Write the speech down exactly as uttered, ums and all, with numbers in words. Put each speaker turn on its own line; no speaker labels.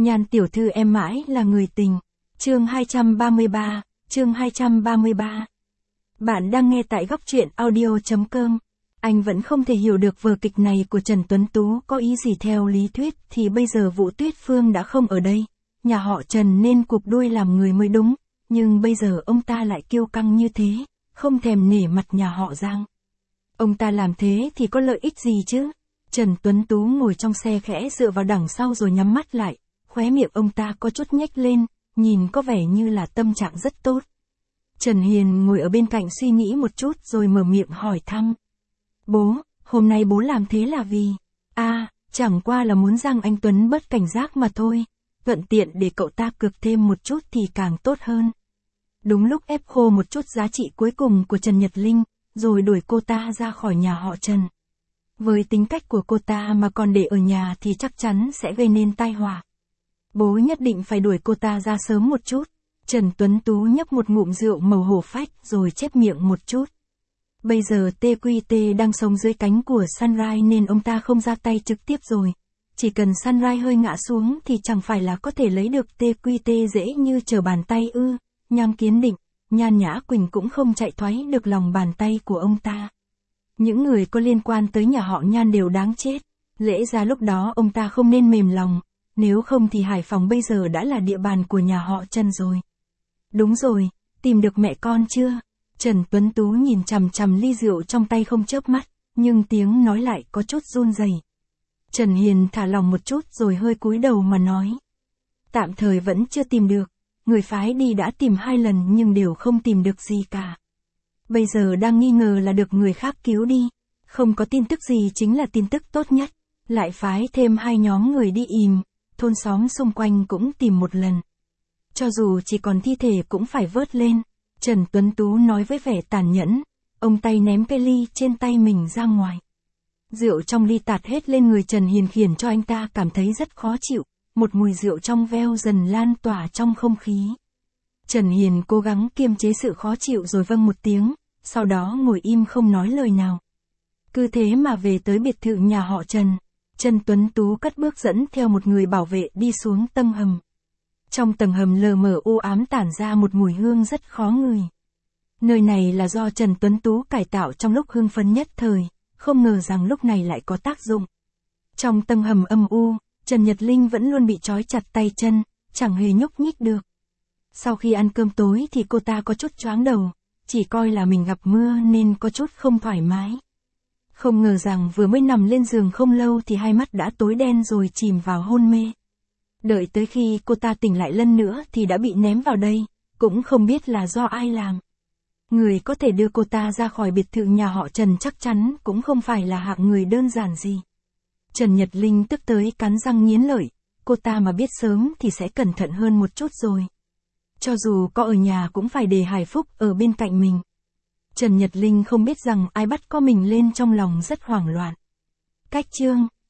Nhan tiểu thư em mãi là người tình. Chương hai trăm ba mươi ba, chương hai trăm ba mươi ba. Bạn đang nghe tại góc truyện audio chấm com. Anh vẫn không thể hiểu được vở kịch này của Trần Tuấn Tú có ý gì. Theo lý thuyết thì bây giờ Vũ Tuyết Phương đã không ở đây, nhà họ Trần nên cụp đuôi làm người mới đúng, nhưng bây giờ ông ta lại kiêu căng như thế, không thèm nể mặt nhà họ Giang. Ông ta làm thế thì có lợi ích gì chứ? Trần Tuấn Tú ngồi trong xe khẽ dựa vào đằng sau rồi nhắm mắt lại, khóe miệng ông ta có chút nhếch lên, nhìn có vẻ như là tâm trạng rất tốt. Trần Hiền ngồi ở bên cạnh suy nghĩ một chút rồi mở miệng hỏi thăm. Bố, hôm nay bố làm thế là vì... À, chẳng qua là muốn Giang Anh Tuấn bớt cảnh giác mà thôi, thuận tiện để cậu ta cược thêm một chút thì càng tốt hơn. Đúng lúc ép khô một chút giá trị cuối cùng của Trần Nhật Linh, rồi đuổi cô ta ra khỏi nhà họ Trần. Với tính cách của cô ta mà còn để ở nhà thì chắc chắn sẽ gây nên tai họa. Bố nhất định phải đuổi cô ta ra sớm một chút. Trần Tuấn Tú nhấp một ngụm rượu màu hổ phách rồi chép miệng một chút. Bây giờ tê quy tê đang sống dưới cánh của Sunrise nên ông ta không ra tay trực tiếp rồi. Chỉ cần Sunrise hơi ngã xuống thì chẳng phải là có thể lấy được tê quy tê dễ như trở bàn tay ư. Nham Kiến Định, Nhan Nhã Quỳnh cũng không chạy thoái được lòng bàn tay của ông ta. Những người có liên quan tới nhà họ Nhan đều đáng chết. Lẽ ra lúc đó ông ta không nên mềm lòng, nếu không thì Hải Phòng bây giờ đã là địa bàn của nhà họ Trần rồi. Đúng rồi, tìm được mẹ con chưa? Trần Tuấn Tú nhìn chằm chằm ly rượu trong tay không chớp mắt, nhưng tiếng nói lại có chút run rẩy. Trần Hiền thả lòng một chút rồi hơi cúi đầu mà nói. Tạm thời vẫn chưa tìm được, người phái đi đã tìm hai lần nhưng đều không tìm được gì cả. Bây giờ đang nghi ngờ là được người khác cứu đi, không có tin tức gì chính là tin tức tốt nhất, lại phái thêm hai nhóm người đi ìm, thôn xóm xung quanh cũng tìm một lần. Cho dù chỉ còn thi thể cũng phải vớt lên, Trần Tuấn Tú nói với vẻ tàn nhẫn, ông tay ném cái ly trên tay mình ra ngoài. Rượu trong ly tạt hết lên người Trần Hiền khiến cho anh ta cảm thấy rất khó chịu, một mùi rượu trong veo dần lan tỏa trong không khí. Trần Hiền cố gắng kiềm chế sự khó chịu rồi vâng một tiếng, sau đó ngồi im không nói lời nào. Cứ thế mà về tới biệt thự nhà họ Trần, Trần Tuấn Tú cất bước dẫn theo một người bảo vệ đi xuống tầng hầm. Trong tầng hầm lờ mờ u ám tản ra một mùi hương rất khó ngửi. Nơi này là do Trần Tuấn Tú cải tạo trong lúc hưng phấn nhất thời, không ngờ rằng lúc này lại có tác dụng. Trong tầng hầm âm u, Trần Nhật Linh vẫn luôn bị trói chặt tay chân, chẳng hề nhúc nhích được. Sau khi ăn cơm tối thì cô ta có chút choáng đầu, chỉ coi là mình gặp mưa nên có chút không thoải mái. Không ngờ rằng vừa mới nằm lên giường không lâu thì hai mắt đã tối đen rồi chìm vào hôn mê. Đợi tới khi cô ta tỉnh lại lần nữa thì đã bị ném vào đây, cũng không biết là do ai làm. Người có thể đưa cô ta ra khỏi biệt thự nhà họ Trần chắc chắn cũng không phải là hạng người đơn giản gì. Trần Nhật Linh tức tới cắn răng nghiến lợi, cô ta mà biết sớm thì sẽ cẩn thận hơn một chút rồi. Cho dù có ở nhà cũng phải để Hải Phúc ở bên cạnh mình. Trần Nhật Linh không biết rằng ai bắt có mình lên trong lòng rất hoảng loạn. Cách chương